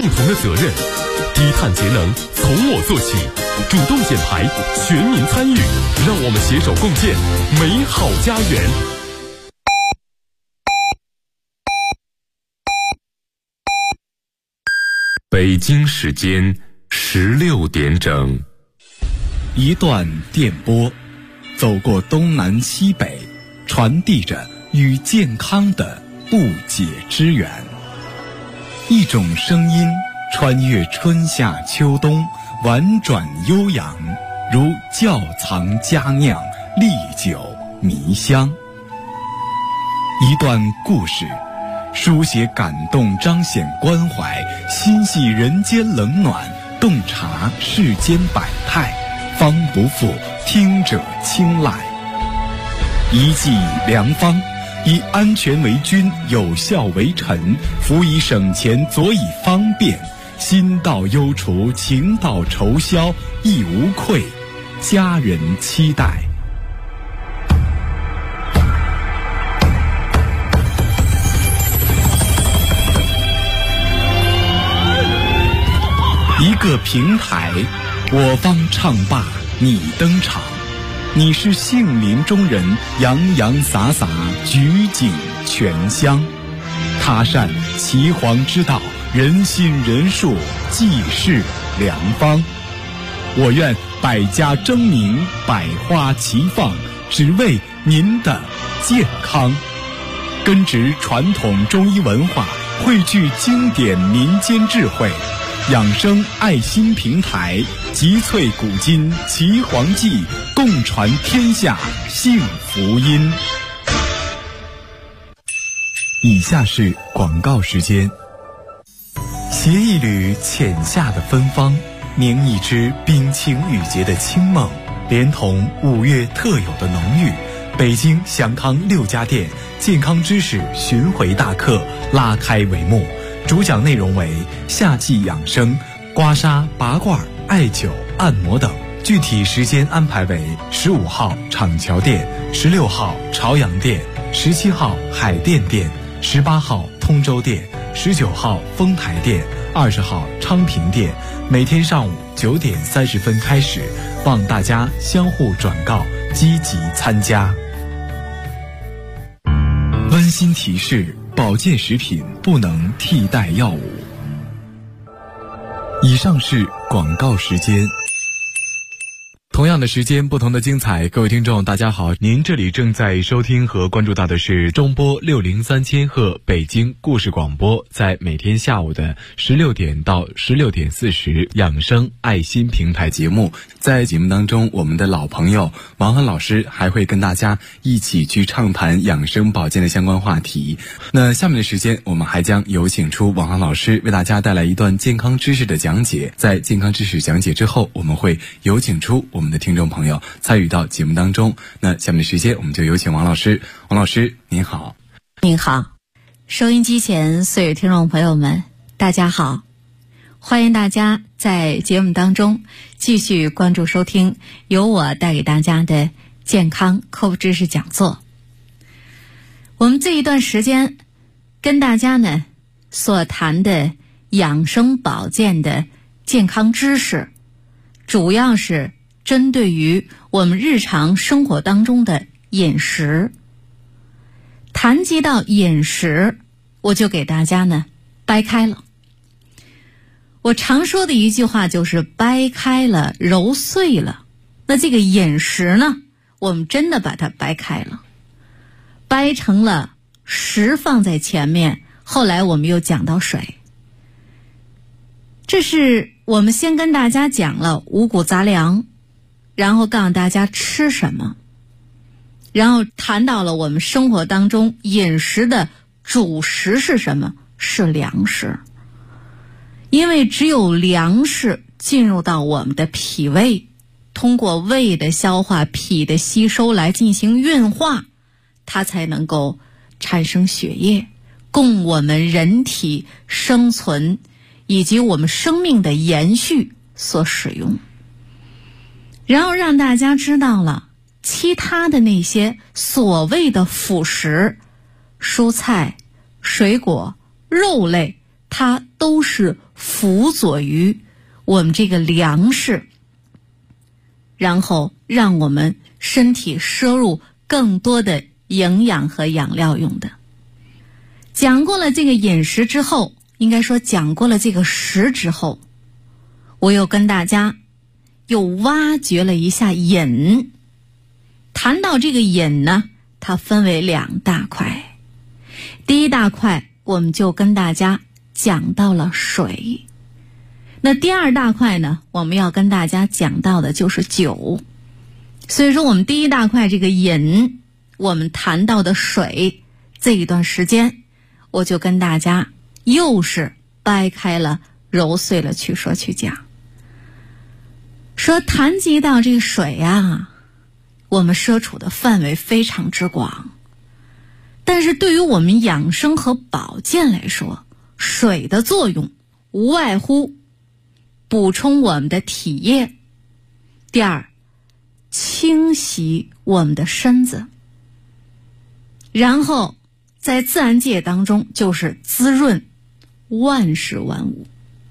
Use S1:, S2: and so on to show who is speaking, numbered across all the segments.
S1: 同的责任。低碳节能从我做起，主动减排，全民参与，让我们携手共建美好家园。北京时间16点整，
S2: 一段电波，走过东南西北，传递着与健康的不解之缘。一种声音穿越春夏秋冬，婉转悠扬，如窖藏佳酿，历久弥香。一段故事，书写感动，彰显关怀，心系人间冷暖，洞察世间百态，方不负听者青睐。一剂良方，以安全为君，有效为臣，辅以省钱，佐以方便，心到忧除，情到愁消，亦无愧，家人期待。一个平台，我方唱罢你登场，你是杏林中人，洋洋洒洒，举景全香。他善岐黄之道，人心人术，济世良方。我愿百家争鸣，百花齐放，只为您的健康。根植传统中医文化，汇聚经典民间智慧，养生爱心平台，集萃古今岐黄记，共传天下幸福音。以下是广告时间。携一缕浅夏的芬芳，凝一支冰清玉洁的清梦，连同5月特有的浓郁，北京祥康6家店健康知识巡回大课拉开帷幕。主讲内容为夏季养生、刮痧、拔罐、艾灸、按摩等。具体时间安排为15号厂桥店、16号朝阳店、17号海淀店、18号通州店、19号丰台店、20号昌平店。每天上午9点30分开始，望大家相互转告，积极参加。温馨提示：保健食品不能替代药物。以上是广告时间。同样的时间，不同的精彩。各位听众大家好，您这里正在收听和关注到的是中波603千赫北京故事广播，在每天下午的16点到16点40养生爱心平台节目。在节目当中，我们的老朋友王涵老师还会跟大家一起去畅谈养生保健的相关话题。那下面的时间，我们还将有请出王涵老师为大家带来一段健康知识的讲解。在健康知识讲解之后，我们会有请出我们的听众朋友参与到节目当中。那下面的时间，我们就有请王老师。王老师您好。
S3: 您好，收音机前所有听众朋友们大家好，欢迎大家在节目当中继续关注收听由我带给大家的健康科普知识讲座。我们这一段时间跟大家呢所谈的养生保健的健康知识，主要是针对于我们日常生活当中的饮食。谈及到饮食，我就给大家呢掰开了。我常说的一句话就是掰开了揉碎了。那这个饮食呢，我们真的把它掰开了，掰成了食放在前面，后来我们又讲到水。这是我们先跟大家讲了五谷杂粮，然后告诉大家吃什么，然后谈到了我们生活当中饮食的主食是什么，是粮食。因为只有粮食进入到我们的脾胃，通过胃的消化、脾的吸收来进行运化，它才能够产生血液，供我们人体生存以及我们生命的延续所使用。然后让大家知道了其他的那些所谓的辅食，蔬菜、水果、肉类，它都是辅佐于我们这个粮食，然后让我们身体摄入更多的营养和养料用的。讲过了这个饮食之后，应该说讲过了这个食之后，我又跟大家又挖掘了一下饮。谈到这个饮呢，它分为2大块。第一大块我们就跟大家讲到了水，那第2大块呢，我们要跟大家讲到的就是酒。所以说我们第一大块这个饮，我们谈到的水，这一段时间我就跟大家又是掰开了揉碎了去说去讲。说谈及到这个水啊，我们摄取的范围非常之广，但是对于我们养生和保健来说，水的作用无外乎补充我们的体液，第2，清洗我们的身子，然后在自然界当中就是滋润万事万物。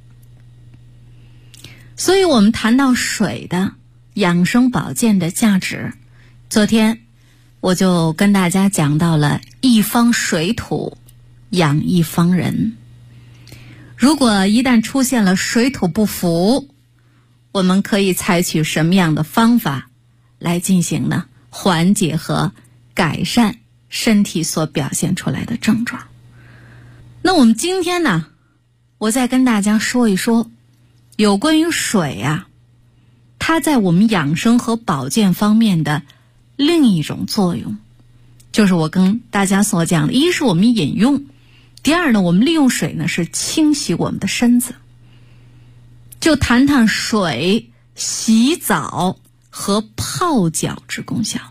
S3: 所以我们谈到水的养生保健的价值，昨天我就跟大家讲到了一方水土养一方人。如果一旦出现了水土不服，我们可以采取什么样的方法来进行呢？缓解和改善身体所表现出来的症状。那我们今天呢，我再跟大家说一说有关于水啊，它在我们养生和保健方面的另一种作用，就是我跟大家所讲的，一是我们饮用，第2呢，我们利用水呢是清洗我们的身子。就谈谈水洗澡和泡脚之功效。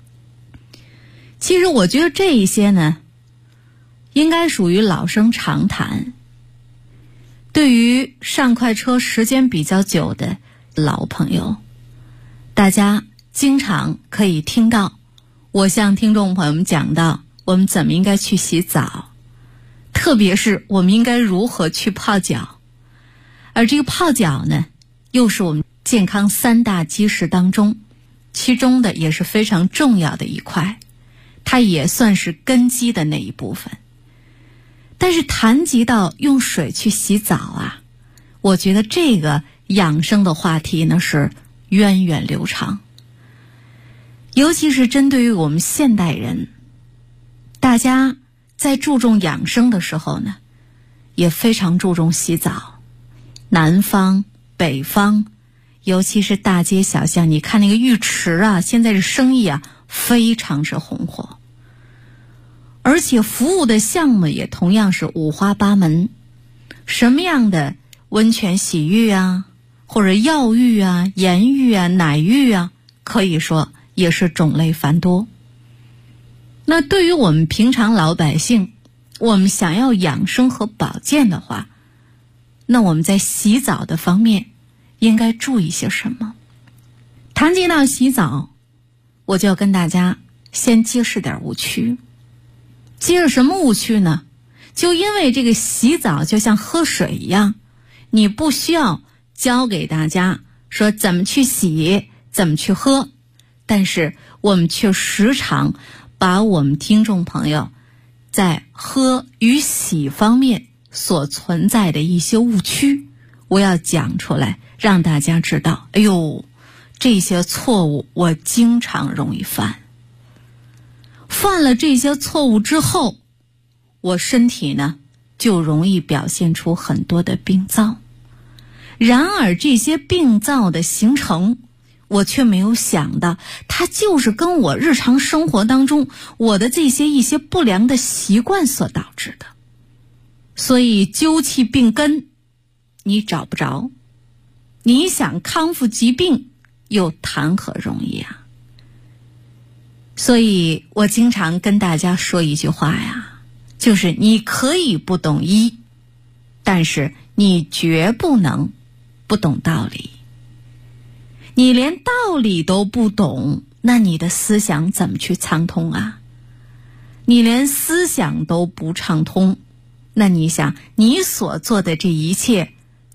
S3: 其实我觉得这一些呢，应该属于老生常谈。对于上快车时间比较久的老朋友，大家经常可以听到我向听众朋友们讲到我们怎么应该去洗澡，特别是我们应该如何去泡脚。而这个泡脚呢，又是我们健康3大基石当中其中的也是非常重要的一块，它也算是根基的那一部分。但是谈及到用水去洗澡啊，我觉得这个养生的话题呢是源远流长。尤其是针对于我们现代人，大家在注重养生的时候呢，也非常注重洗澡。南方、北方，尤其是大街小巷，你看那个浴池啊，现在这生意啊非常是红火。而且服务的项目也同样是五花八门，什么样的温泉洗浴啊，或者药浴啊、盐浴啊、奶浴啊，可以说也是种类繁多。那对于我们平常老百姓，我们想要养生和保健的话，那我们在洗澡的方面应该注意些什么？谈及到洗澡，我就要跟大家先揭示点误区。揭示什么误区呢？就因为这个洗澡就像喝水一样，你不需要教给大家说怎么去洗，怎么去喝，但是我们却时常把我们听众朋友在喝与洗方面所存在的一些误区，我要讲出来，让大家知道，哎呦，这些错误我经常容易犯。犯了这些错误之后，我身体呢就容易表现出很多的病灶。然而这些病灶的形成，我却没有想到，它就是跟我日常生活当中我的一些不良的习惯所导致的。所以究其病根，你找不着，你想康复疾病又谈何容易啊！所以我经常跟大家说一句话呀，就是你可以不懂医，但是你绝不能不懂道理。你连道理都不懂，那你的思想怎么去畅通啊？你连思想都不畅通，那你想你所做的这一切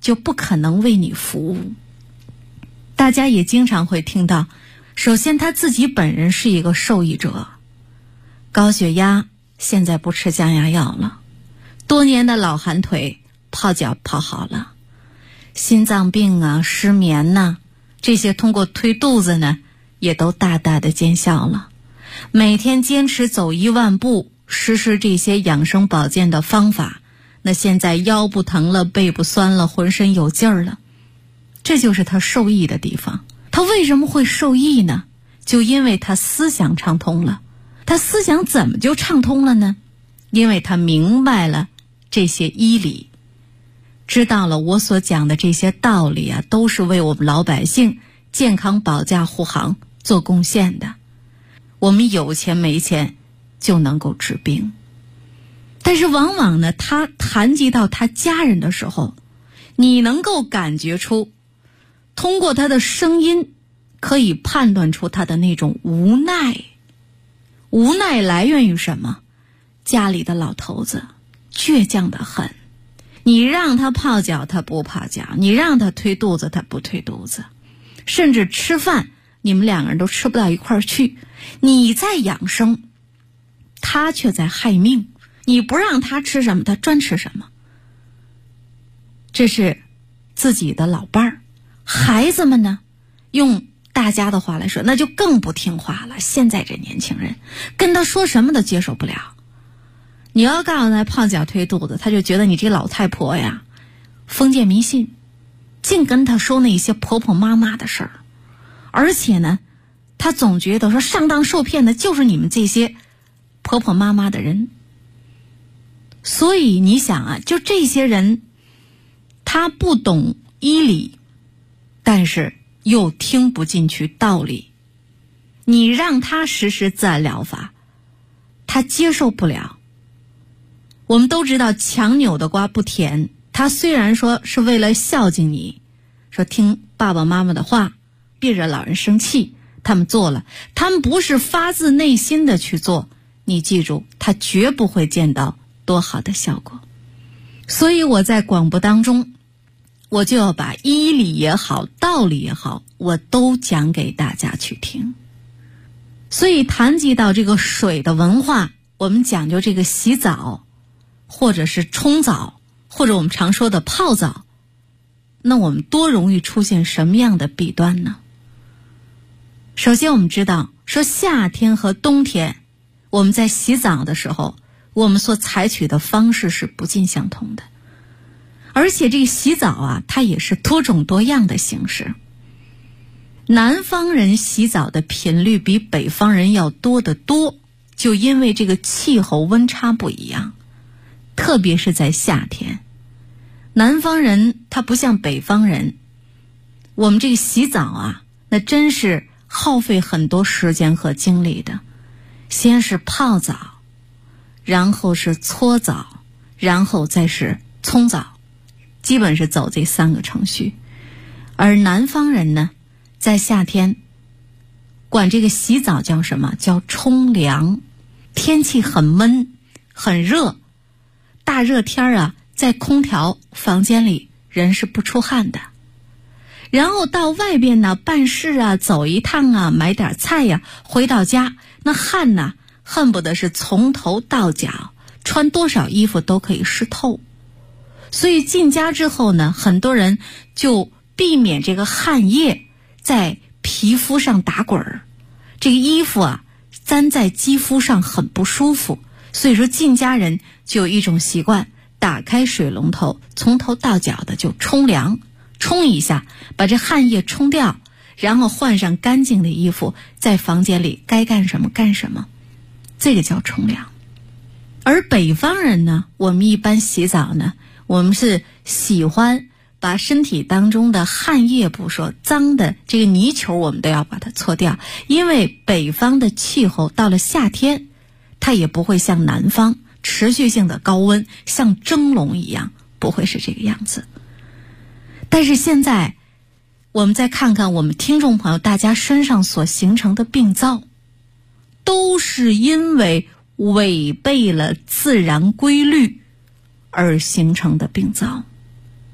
S3: 就不可能为你服务。大家也经常会听到，首先他自己本人是一个受益者，高血压现在不吃降压药了，多年的老寒腿泡脚泡好了，心脏病啊、失眠啊，这些通过推肚子呢也都大大的见效了。每天坚持走1万步，实施这些养生保健的方法，那现在腰不疼了，背不酸了，浑身有劲儿了，这就是他受益的地方。他为什么会受益呢？就因为他思想畅通了。他思想怎么就畅通了呢？因为他明白了这些医理，知道了我所讲的这些道理啊，都是为我们老百姓健康保驾护航做贡献的。我们有钱没钱就能够治病，但是往往呢，他谈及到他家人的时候，你能够感觉出，通过他的声音可以判断出他的那种无奈。无奈来源于什么？家里的老头子倔强得很，你让他泡脚他不泡脚，你让他推肚子他不推肚子，甚至吃饭你们两个人都吃不到一块儿去。你在养生，他却在害命，你不让他吃什么他专吃什么。这是自己的老伴儿。孩子们呢，用大家的话来说，那就更不听话了。现在这年轻人跟他说什么都接受不了，你要告诉他泡脚推肚子，他就觉得你这老太婆呀封建迷信，净跟他说那些婆婆妈妈的事儿。而且呢，他总觉得说上当受骗的就是你们这些婆婆妈妈的人。所以你想啊，就这些人他不懂医理，但是又听不进去道理，你让他实施自然疗法，他接受不了。我们都知道强扭的瓜不甜，他虽然说是为了孝敬你，说听爸爸妈妈的话，别惹老人生气，他们做了，他们不是发自内心的去做，你记住，他绝不会见到多好的效果。所以我在广播当中，我就要把医理也好，道理也好，我都讲给大家去听。所以谈及到这个水的文化，我们讲究这个洗澡，或者是冲澡，或者我们常说的泡澡，那我们多容易出现什么样的弊端呢？首先我们知道，说夏天和冬天我们在洗澡的时候，我们所采取的方式是不尽相同的。而且这个洗澡啊，它也是多种多样的形式。南方人洗澡的频率比北方人要多得多，就因为这个气候温差不一样，特别是在夏天。南方人他不像北方人，我们这个洗澡啊，那真是耗费很多时间和精力的。先是泡澡，然后是搓澡，然后再是冲澡，基本是走这3个程序。而南方人呢，在夏天管这个洗澡叫什么？叫冲凉。天气很闷很热，大热天啊，在空调房间里人是不出汗的。然后到外边呢办事啊，走一趟啊，买点菜呀，回到家那汗呢恨不得是从头到脚，穿多少衣服都可以湿透。所以进家之后呢，很多人就避免这个汗液在皮肤上打滚儿，这个衣服啊粘在肌肤上很不舒服。所以说进家人就有一种习惯，打开水龙头从头到脚的就冲凉，冲一下把这汗液冲掉，然后换上干净的衣服，在房间里该干什么干什么，这个叫冲凉。而北方人呢，我们一般洗澡呢，我们是喜欢把身体当中的汗液不说，脏的这个泥球我们都要把它搓掉。因为北方的气候到了夏天，它也不会像南方持续性的高温，像蒸笼一样，不会是这个样子。但是现在我们再看看我们听众朋友大家身上所形成的病灶，都是因为违背了自然规律而形成的病灶。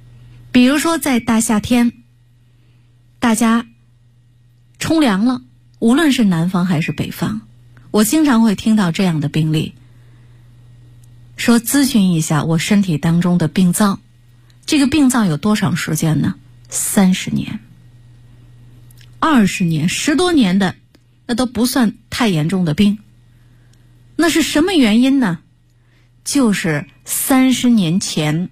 S3: 比如说在大夏天，大家冲凉了，无论是南方还是北方，我经常会听到这样的病例，说咨询一下我身体当中的病灶。这个病灶有多长时间呢？30年、20年、10多年的，那都不算太严重的病。那是什么原因呢？就是30年前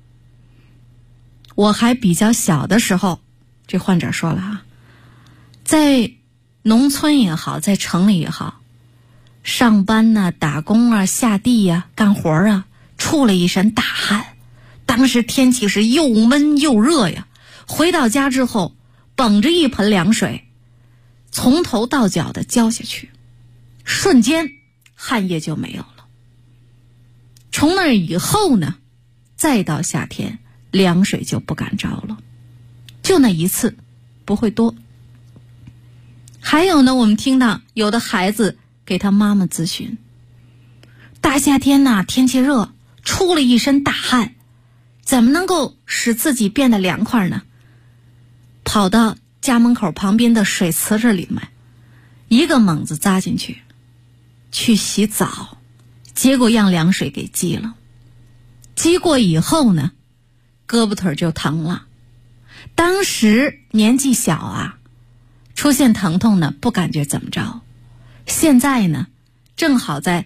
S3: 我还比较小的时候，这患者说了啊，在农村也好，在城里也好，上班呢、打工啊、下地啊、干活啊，出了一身大汗。当时天气是又闷又热呀，回到家之后，捧着一盆凉水，从头到脚的浇下去，瞬间汗液就没有了。从那以后呢，再到夏天，凉水就不敢着了，就那一次，不会多。还有呢，我们听到有的孩子给他妈妈咨询，大夏天呐，天气热，出了一身大汗，怎么能够使自己变得凉快呢？跑到家门口旁边的水池子里面，一个猛子扎进去，去洗澡，结果让凉水给激了。激过以后呢，胳膊腿就疼了。当时年纪小啊，出现疼痛呢，不感觉怎么着。现在呢，正好在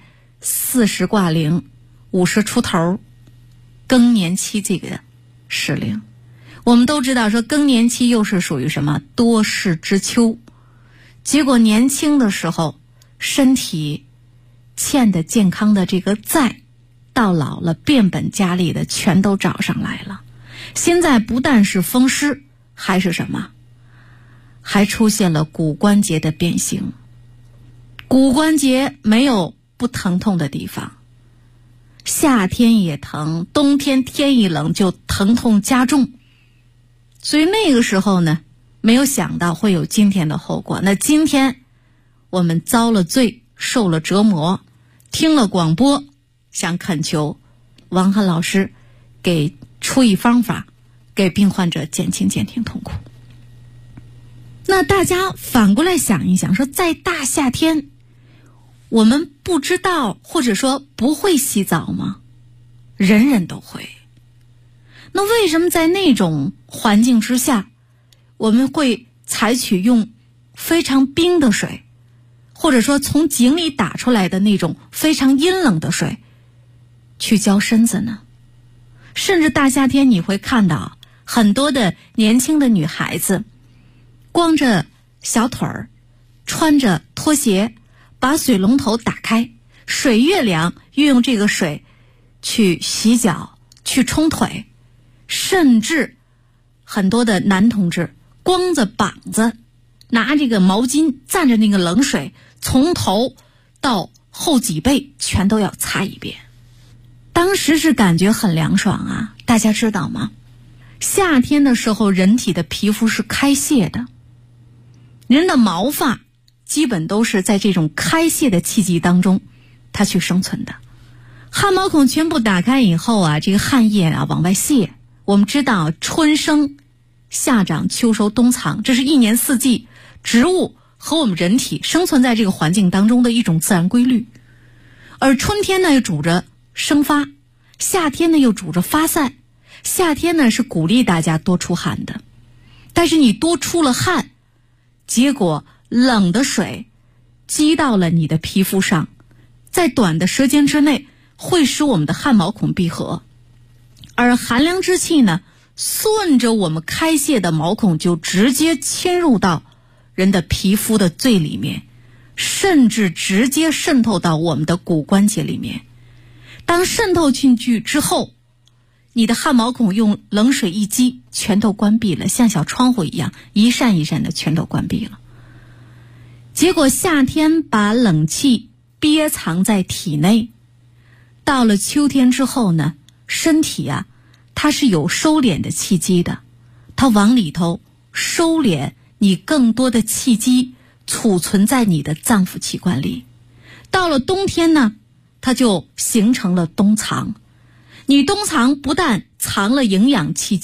S3: 40挂零、50出头，更年期这个时令。我们都知道说更年期又是属于什么多事之秋，结果年轻的时候身体欠的健康的这个债，到老了变本加厉的全都找上来了。现在不但是风湿，还是什么，还出现了骨关节的变形。骨关节没有不疼痛的地方，夏天也疼，冬天天一冷就疼痛加重。所以那个时候呢，没有想到会有今天的后果。那今天我们遭了罪，受了折磨，听了广播，想恳求王翰老师给出一方法，给病患者减轻痛苦。那大家反过来想一想，说在大夏天我们不知道或者说不会洗澡吗？人人都会。那为什么在那种环境之下，我们会采取用非常冰的水，或者说从井里打出来的那种非常阴冷的水去浇身子呢？甚至大夏天你会看到很多的年轻的女孩子光着小腿儿，穿着拖鞋，把水龙头打开，水越凉越用这个水去洗脚，去冲腿。甚至很多的男同志光着膀子，拿这个毛巾蘸着那个冷水，从头到后脊背全都要擦一遍。当时是感觉很凉爽啊，大家知道吗？夏天的时候人体的皮肤是开泄的，人的毛发基本都是在这种开泄的气机当中它去生存的。汗毛孔全部打开以后啊，这个汗液啊往外泄。我们知道春生夏长秋收冬藏，这是一年四季植物和我们人体生存在这个环境当中的一种自然规律。而春天呢又主着生发，夏天呢又主着发散。夏天呢是鼓励大家多出汗的，但是你多出了汗，结果冷的水积到了你的皮肤上，在短的时间之内会使我们的汗毛孔闭合，而寒凉之气呢，顺着我们开泄的毛孔就直接侵入到人的皮肤的最里面，甚至直接渗透到我们的骨关节里面。当渗透进去之后，你的汗毛孔用冷水一激，全都关闭了，像小窗户一样，一扇一扇的全都关闭了。结果夏天把冷气憋藏在体内，到了秋天之后呢，身体啊，它是有收敛的气机的，它往里头收敛你更多的气机，储存在你的脏腑器官里。到了冬天呢，它就形成了冬藏。你冬藏不但藏了营养气机，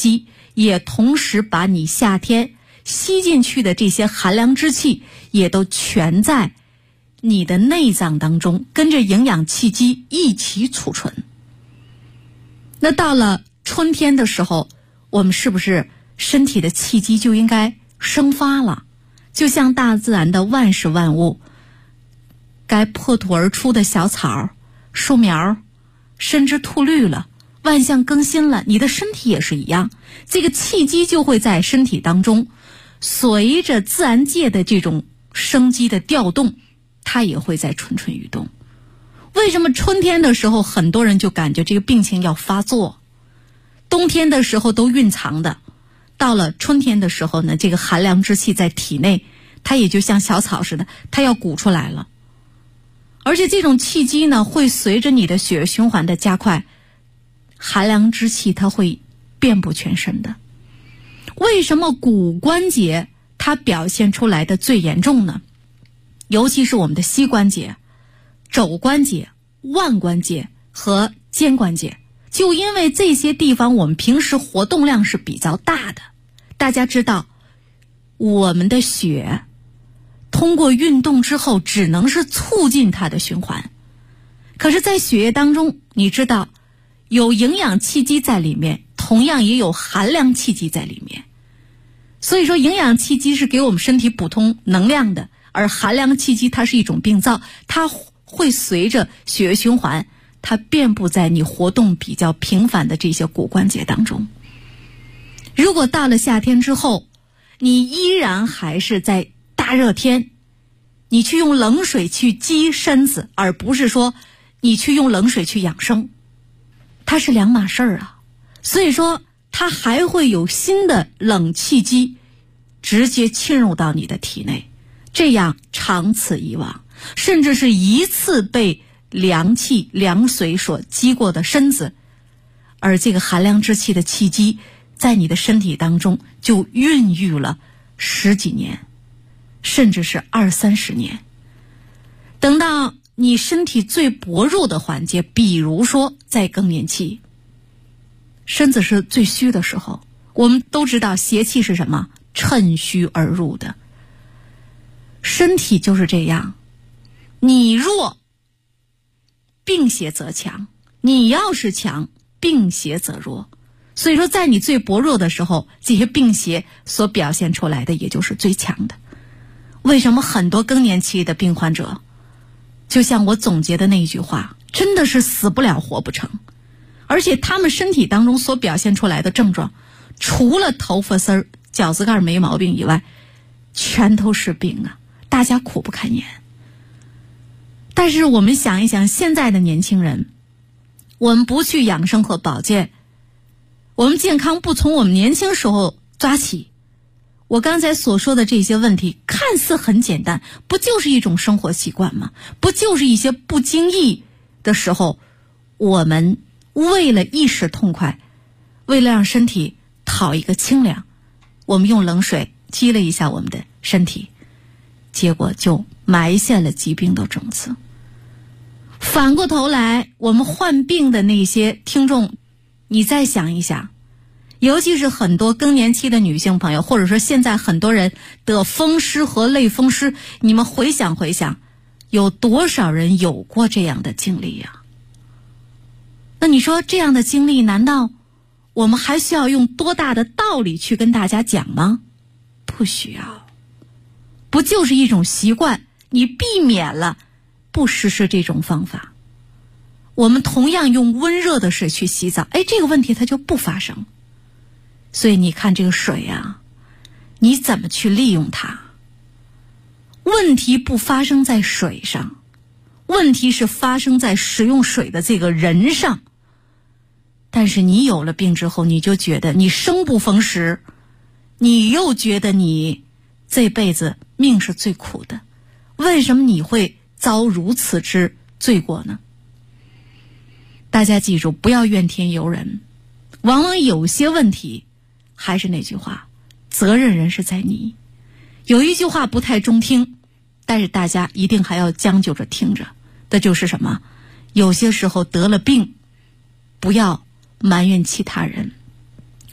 S3: 也同时把你夏天吸进去的这些寒凉之气也都全在你的内脏当中，跟着营养气机一起储存。那到了春天的时候，我们是不是身体的气机就应该生发了？就像大自然的万事万物，该破土而出的小草、树苗深枝吐绿了，万象更新了，你的身体也是一样，这个气机就会在身体当中随着自然界的这种生机的调动，它也会在蠢蠢欲动。为什么春天的时候很多人就感觉这个病情要发作，冬天的时候都蕴藏的，到了春天的时候呢，这个寒凉之气在体内，它也就像小草似的，它要鼓出来了。而且这种气机呢，会随着你的血液循环的加快，寒凉之气它会遍布全身的。为什么骨关节它表现出来的最严重呢？尤其是我们的膝关节、肘关节、腕关节和肩关节，就因为这些地方我们平时活动量是比较大的。大家知道，我们的血通过运动之后只能是促进它的循环，可是在血液当中，你知道有营养气机在里面，同样也有寒凉气机在里面。所以说营养气机是给我们身体补充能量的，而寒凉气机它是一种病灶，它会随着血液循环，它遍布在你活动比较频繁的这些骨关节当中。如果到了夏天之后，你依然还是在大热天，你去用冷水去激身子，而不是说你去用冷水去养生，它是两码事儿啊。所以说它还会有新的冷气机直接侵入到你的体内，这样长此以往，甚至是一次被凉气凉水所激过的身子，而这个寒凉之气的气机在你的身体当中就孕育了10几年，甚至是20-30年。等到你身体最薄弱的环节，比如说在更年期，身子是最虚的时候，我们都知道邪气是什么？趁虚而入的。身体就是这样，你弱，病邪则强；你要是强，病邪则弱。所以说在你最薄弱的时候，这些病邪所表现出来的也就是最强的。为什么很多更年期的病患者，就像我总结的那一句话，真的是死不了活不成，而且他们身体当中所表现出来的症状，除了头发丝儿、脚趾盖没毛病以外，全都是病啊，大家苦不堪言。但是我们想一想，现在的年轻人，我们不去养生和保健，我们健康不从我们年轻时候抓起，我刚才所说的这些问题看似很简单，不就是一种生活习惯吗？不就是一些不经意的时候，我们为了一时痛快，为了让身体讨一个清凉，我们用冷水激了一下我们的身体，结果就埋下了疾病的种子。反过头来，我们患病的那些听众，你再想一想，尤其是很多更年期的女性朋友，或者说现在很多人得风湿和类风湿，你们回想回想，有多少人有过这样的经历呀？那你说这样的经历，难道我们还需要用多大的道理去跟大家讲吗？不需要。不就是一种习惯，你避免了不实施这种方法，我们同样用温热的水去洗澡，这个问题它就不发生。所以你看这个水啊，你怎么去利用它？问题不发生在水上，问题是发生在使用水的这个人上。但是你有了病之后，你就觉得你生不逢时，你又觉得你这辈子命是最苦的，为什么你会遭如此之罪过呢？大家记住，不要怨天尤人，往往有些问题，还是那句话，责任人是在你。有一句话不太中听，但是大家一定还要将就着听着，这就是什么？有些时候得了病，不要埋怨其他人，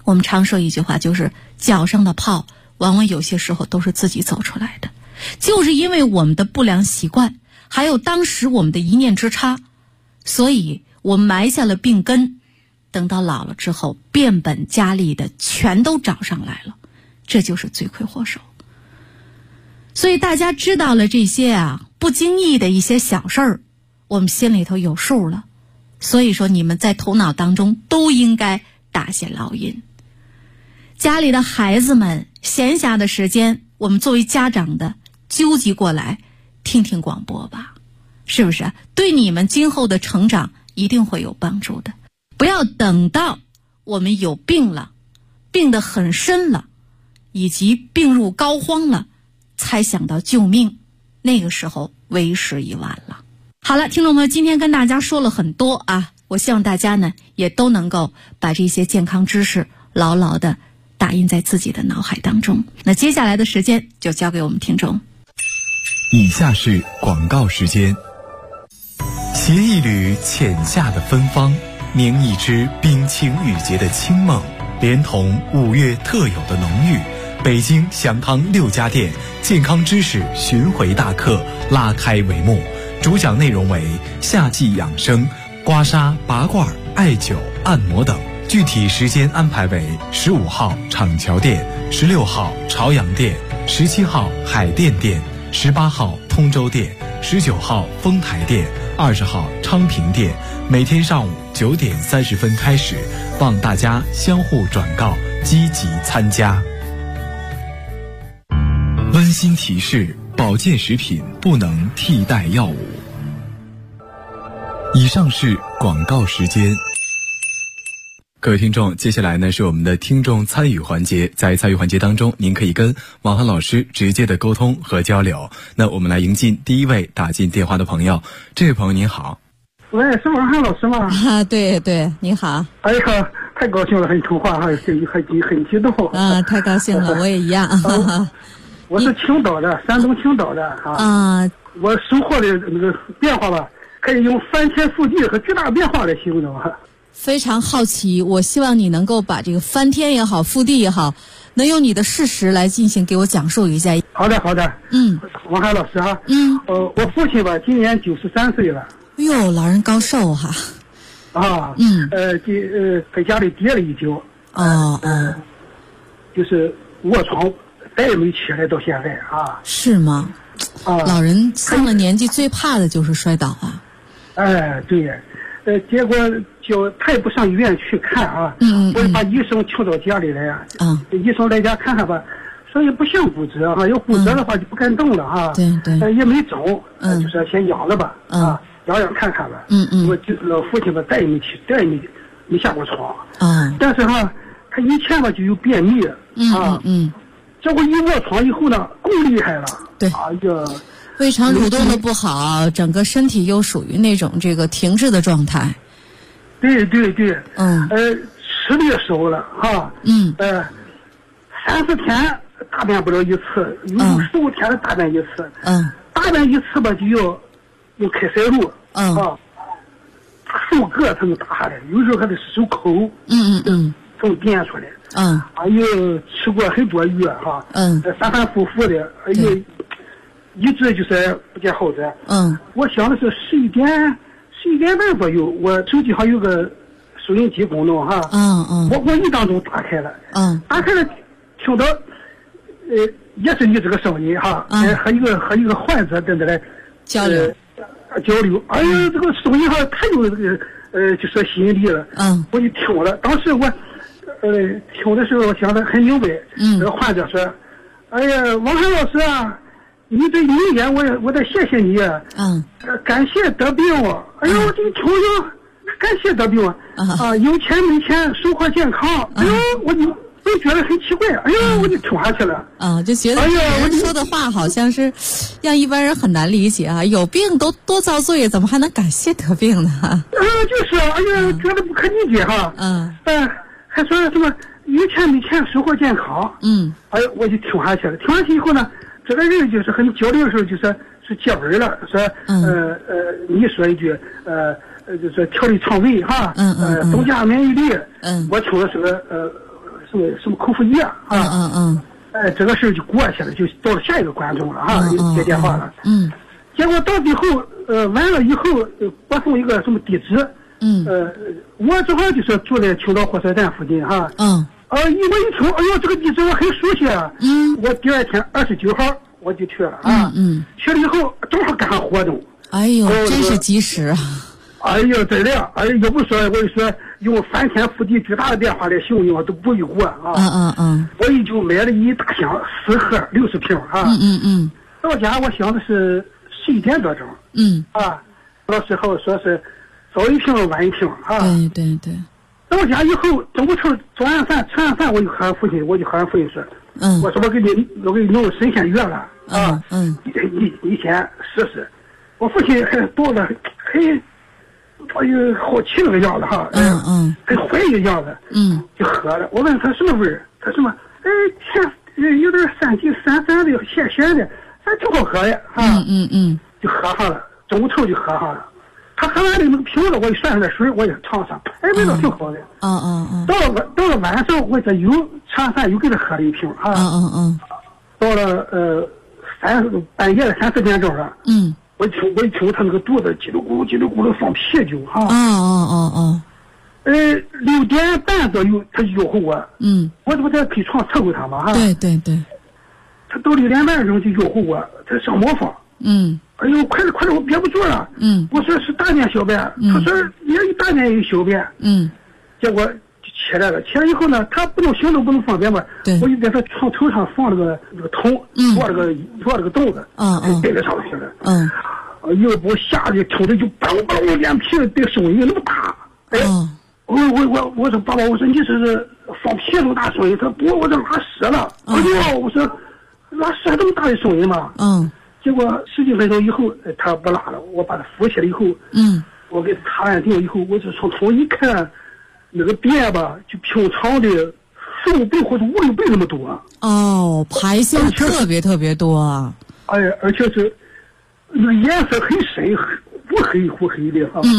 S3: 我们常说一句话，就是脚上的泡往往有些时候都是自己走出来的，就是因为我们的不良习惯，还有当时我们的一念之差，所以我们埋下了病根，等到老了之后变本加厉的全都找上来了，这就是罪魁祸首。所以大家知道了这些不经意的一些小事儿，我们心里头有数了。所以说你们在头脑当中都应该打些烙印。家里的孩子们闲暇的时间，我们作为家长的纠集过来听听广播吧，是不是？对你们今后的成长一定会有帮助的。不要等到我们有病了，病得很深了，以及病入膏肓了，才想到救命，那个时候为时已晚了。好了，听众朋友，今天跟大家说了很多我希望大家呢也都能够把这些健康知识牢牢的打印在自己的脑海当中。那接下来的时间就交给我们听众。
S2: 以下是广告时间。携一缕浅夏的芬芳，凝一支冰清玉洁的清梦，连同5月特有的浓郁，北京祥康6家店健康知识巡回大课拉开帷幕。主讲内容为夏季养生、刮痧、拔罐、艾灸、按摩等。具体时间安排为15号厂桥店、16号朝阳店、17号海淀店、18号通州店、19号丰台店、20号昌平店。每天上午9点30分开始，望大家相互转告，积极参加。温馨提示：保健食品不能替代药物。以上是广告时间。各位听众，接下来呢是我们的听众参与环节。在参与环节当中，您可以跟王涵老师直接的沟通和交流。那我们来迎进第一位打进电话的朋友。这位朋友您好。
S4: 喂，是王涵老师吗？
S3: 对对，你好。
S4: 哎呀，太高兴了，很通话，很激动。
S3: 太高兴了，我也一样。
S4: 我是青岛的，山东青岛的我收获的那个变化吧，可以用翻天覆地和巨大变化来形容
S3: 非常好奇，我希望你能够把这个翻天也好，覆地也好，能用你的事实来进行给我讲述一下。
S4: 好的。王涵老师我父亲吧，今年93岁了。
S3: 哎呦，老人高寿
S4: 在家里跌了一跤。就是卧床再也没起来到现在
S3: 是吗？老人上了年纪最怕的就是摔倒
S4: 对。结果他也不上医院去看我就把医生请到家里来医生来家看看吧，说也不像骨折要骨折的话就不敢动了
S3: 对
S4: 也没肿就说先养了吧养看看吧我老父亲吧再也没下过床但是他以前吧就有便秘结果一卧床以后呢更厉害了。
S3: 对，胃肠蠕动的不好，整个身体又属于那种这个停滞的状态。
S4: 对吃的也少了30天大便不了一次，有15天的大便一次大便一次吧就要用开塞露数个才能打下来，有时候还得手抠从点出来吃过很多药反反复复的一直就是不见好转我想的是11点半左右，我手机上有个收音机功能我一当中打开了听到也是你这个声音和一个患者在那来交流哎呀这个声音太有这个就是吸引力了我就听了。当时我听的时候我想得很明白这个患者说哎呀王涵老师你这1年我得谢谢你感谢得病哎呀我这听着感谢得病有钱没钱生活健康哎呦我就觉得很奇怪哎呦我就听下去了
S3: 就觉得人说的话好像是让一般人很难理解有病都多遭罪，怎么还能感谢得病呢
S4: 就是哎呀觉得不可理解还说什么有钱没钱生活健康哎呦我就听下去了。听下去以后呢，这个人就是和你交流的时候就是接吻了，说你说一句就是调理肠胃增加免疫力我听的是个什么口服液啊。这个事儿就过去了，就到了下一个观众了哈，接电话了。结果到最后，完了以后，拨送一个什么地址。我正好就是住在青岛火车站附近哈。我一听，哎呦，这个地址我很熟悉啊。我第二天29号我就去了啊。去了以后正好赶上活动。
S3: 哎呦，真是及时。
S4: 哎呦，真的，要不说我就说用翻天覆地巨大的变化来形容我都不为过啊。我也就买了一大箱4盒60瓶啊。到家我想的是11点多钟。到时候说是早一瓶晚一瓶啊。
S3: 对。
S4: 到家以后中午吃完饭我就和俺父亲说，我说我给你弄神仙药了啊。你先试试。我父亲还多了哎呦，好奇那个样子哈，很怀疑的样子，就喝了。我问他什么味儿，他什么，甜，有点酸甜酸的，咸的，反正挺好喝的啊。就喝上了，中午头就喝上了。他喝完的那个瓶子，我一涮上点水，我也尝上，味道挺好的。到了晚上，我这又吃完饭又给他喝了一瓶啊。到了半夜3、4点钟了。我一听他那个肚子叽里咕噜放啤酒哈。6点半左右他就诱惑我。我这不在陪床伺候他嘛哈。
S3: 对。
S4: 他到6点半钟就诱惑我，他上茅房。哎呦，快点，我憋不住了。我说是大便小便，他说也有大便也有小便。结果就起来了，起来以后呢，他不能行动不能方便嘛。我就在他床头上放了个桶，做了个洞子，盖在上面去了。要不吓得听着就梆脸皮的声音那么大。我说爸爸，我说你是放屁那么大声音？他不，我这拉屎了。哎呦，我说拉屎还这么大的声音吗？结果10几分钟以后，他不拉了，我把他扶起来以后，我给他擦完腚以后，我就从头一看，那个便吧，就平常的4、5倍或者5、6倍那么多。
S3: 排泄特别多啊。
S4: 而且是那个颜色很深，乌黑的哈。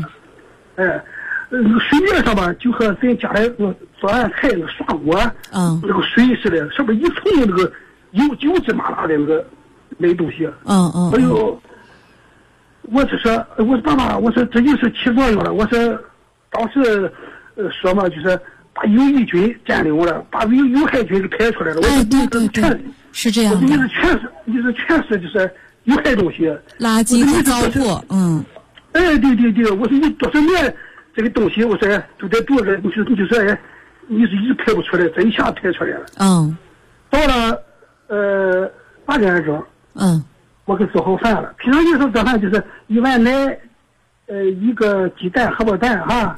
S4: 那个水面上吧，就和咱家里做完菜那个刷锅，那个水似的，上面一层那个油脂麻辣的那东西。哎呦，我就说，我说爸爸，我说这就是起作用了。我说当时说嘛，就是把有益菌占领了，把有害菌给排出来了。
S3: 对，是这样的。
S4: 你是全是就是有害东西，
S3: 垃圾和糟粕。
S4: 对，我说你多少年这个东西，我说都在肚子，你就说你是一直排不出来，这一下排出来了。到了8点钟，我给做好饭了。平常有时候做饭就是1碗奶，一个鸡蛋荷包蛋哈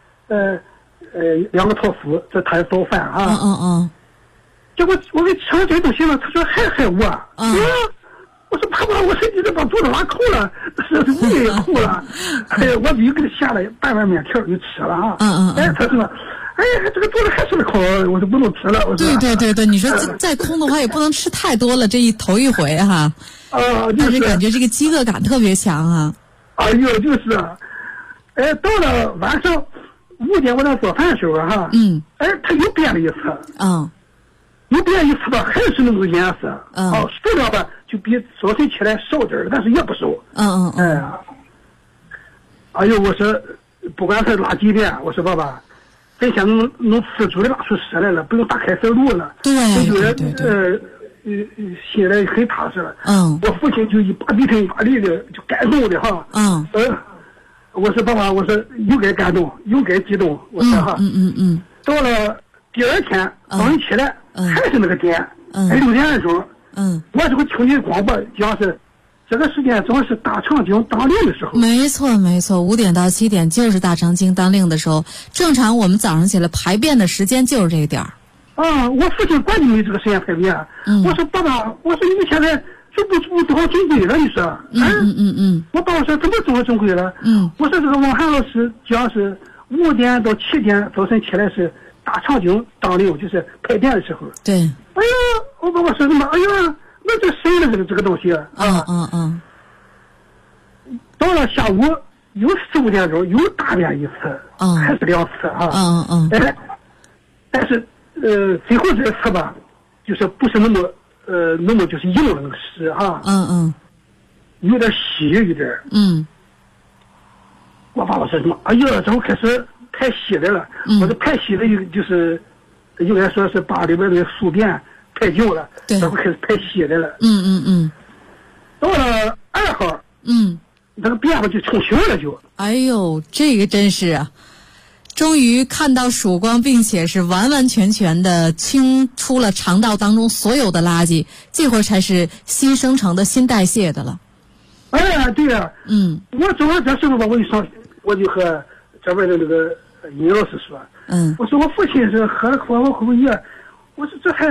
S4: ，2个泡芙，这他早饭啊。结果我给吃了这东西了，他说还我。我说爸爸，我说你这把肚子拉空了，是胃也空了。我就给他下了半碗面条就吃了哈。他说，这个肚子还是空，我就不能吃了。我说
S3: 对，你说再空的话也不能吃太多了，头一回哈。但是感觉这个饥饿感特别强啊。
S4: 哎呦，就是，到了晚上5点我在做饭的时候哈，他又变了一次。又变一次吧，还是那个颜色。数量吧就比早晨起来少点了，但是也不少。哎呦，我说不管他拉几遍，我说爸爸，咱现在能自主的拉出屎来了，不用打开塞路了。
S3: 对，
S4: 心里很踏实了。我父亲就一把鼻涕一把泪的，就感动的哈。我说爸爸，我说又该感动又该激动，我说哈。到了第二天早上起来。还是那个点，6点钟，我这个听见广播讲是这个时间正是大肠经当令的时候。
S3: 没错，5点到7点就是大肠经当令的时候。正常我们早上起来排便的时间就是这个点儿。
S4: 我父亲管你这个时间排便。我说爸爸，我说你现在就不走正规了，你说？我爸爸说怎么走正规了？我说这个王涵老师讲是5点到7点早晨起来是大肠经当令，就是排便的时候。
S3: 对。
S4: 哎呀，我爸爸说什么？哎呀，那这谁了这个东西啊？到了下午又4、5点钟又大便一次，还是2次啊。但是最后这个词吧，就是不是那么就是硬那个诗哈。有点稀，有点。我爸爸说什么？哎呀，这会开始太稀来了。我这太稀了，就是应该说是把里边的宿便太久了，这会开始太稀来了。到了2号，那个便吧就成型了就。
S3: 哎呦，这个真是啊！终于看到曙光，并且是完完全全的清出了肠道当中所有的垃圾，这会儿才是新生成的、新代谢的了。
S4: 哎，对呀。我正好这时候吧，我就和这边的那个音乐老师说，我说我父亲是喝了我会不会药？我说这还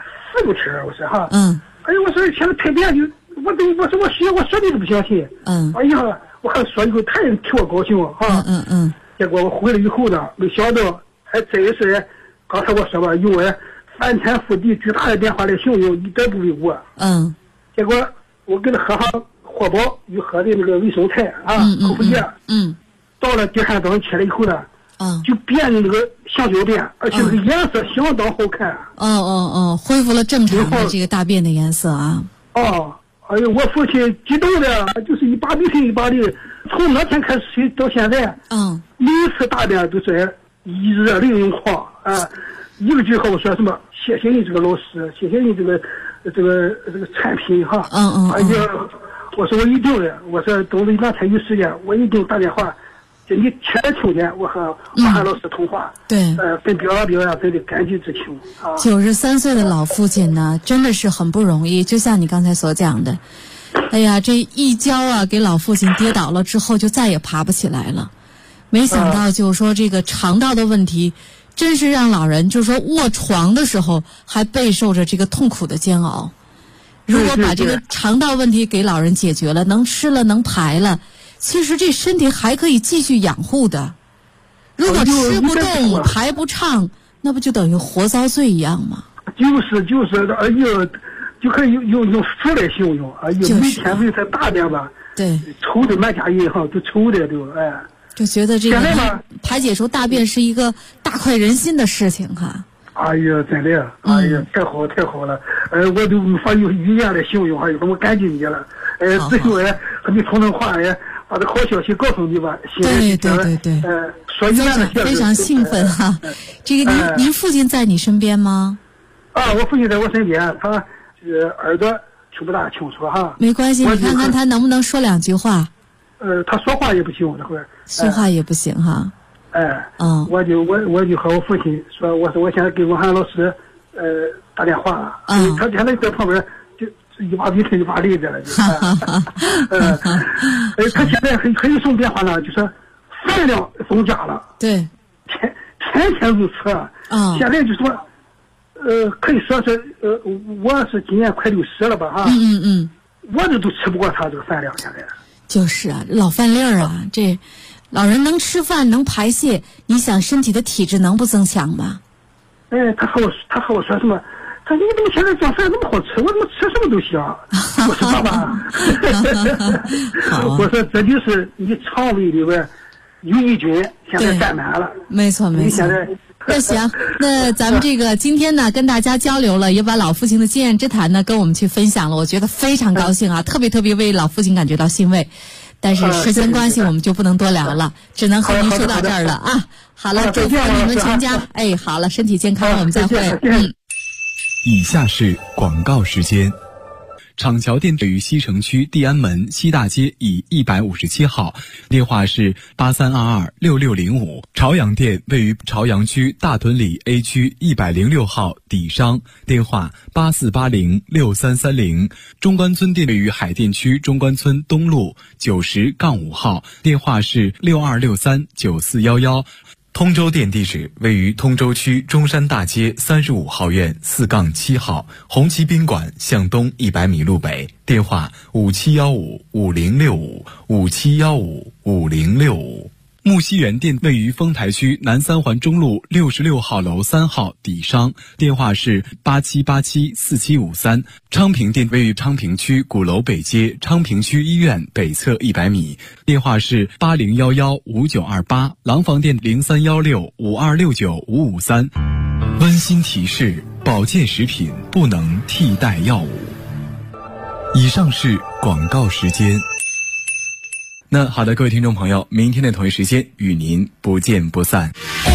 S4: 4、5天，我说哈。哎呀，我说现在排便就我说我说的都不相信。哎呀，我还说以后他也替我高兴哈。结果我回来以后呢，没想到还真是刚才我说吧，用我翻天覆地巨大的变化来形容，一点不为过。结果我给他喝上活宝与喝的那个维生菜口服液。到了第2天早上起来以后呢，就变成那个橡胶便，而且那个颜色相当好看。
S3: 恢复了正常的这个大便的颜色啊。
S4: 哎呦，我父亲激动的，就是一把鼻涕一把泪。从那天开始到现在，每次大便都是热泪盈眶一个句话我说什么？谢谢你这个老师，谢谢你这个产品哈。哎呀，我说我一定的，我说等了那天有时间，我一定打电话。就你前秋天，我和王涵老师通话，
S3: 对，
S4: 跟表扬真的感激之情啊。
S3: 93岁的老父亲呢，真的是很不容易，就像你刚才所讲的。哎呀，这一跤啊，给老父亲跌倒了之后，就再也爬不起来了。没想到，就是说这个肠道的问题，真是让老人就是说卧床的时候还备受着这个痛苦的煎熬。如果把这个肠道问题给老人解决了，能吃了，能排了。其实这身体还可以继续养护的，如果吃不动、排不畅，那不就等于活遭罪一样吗？
S4: 就是，哎呦，就可以用fru来形容，哎呦，每天为他大便吧，
S3: 对，
S4: 抽的满家银行都抽的都，
S3: 就觉得这个排解出大便是一个大快人心的事情哈。
S4: 哎呀，真的，哎呀，太好了，我都无法用语言来形容，哎呦，我感激你了，只有和你通话把这好消息告诉你吧。
S3: 对，
S4: 说一万的
S3: 非常兴奋哈。这个您父亲在你身边吗？
S4: 我父亲在我身边，他耳朵听不大清楚哈。
S3: 没关系，你看看他能不能说2句话。
S4: 他说话也不行，这会儿。
S3: 说话也不行哈。
S4: 我就和我父亲说，我说我现在给王涵老师打电话，他现在在旁边。一把鼻涕一把泪的了，他现在很有什么变化呢？就是饭量增加了，
S3: 对，
S4: 天如此。现在就说，可以说是我是今年快60了吧哈。我这都吃不过他这个饭量，现在。
S3: 就是啊，老饭粒儿啊，这老人能吃饭能排泄，你想身体的体质能不增强吗？
S4: 他和我说什么？他说：“你怎么现在做饭那么好吃？我怎么吃什么都香？”我说：“爸爸，我说这就是你肠胃里边有益菌现在占满了。”
S3: 没错。那行，那咱们这个今天呢，跟大家交流了，也把老父亲的经验之谈呢，跟我们去分享了，我觉得非常高兴啊，特别为老父亲感觉到欣慰。但是时间关系，我们就不能多聊了，只能和您说到这儿了啊。好了，祝福你们全家。好了，身体健康，我们再会。
S2: 以下是广告时间。厂桥店位于西城区地安门西大街以157号，电话是83226605。朝阳店位于朝阳区大屯里 A 区106号底商，电话84806330。中关村店位于海淀区中关村东路90-5号，电话是62639411。通州店地址位于通州区中山大街35号院4-7号，红旗宾馆向东100米路北，电话57155065，57155065。木樨园店位于丰台区南三环中路66号楼3号底商，电话是87874753。昌平店位于昌平区鼓楼北街昌平区医院北侧100米，电话是80115928。廊坊店031652695553。 温馨提示：保健食品不能替代药物。以上是广告时间。那好的，各位听众朋友，明天的同一时间与您不见不散。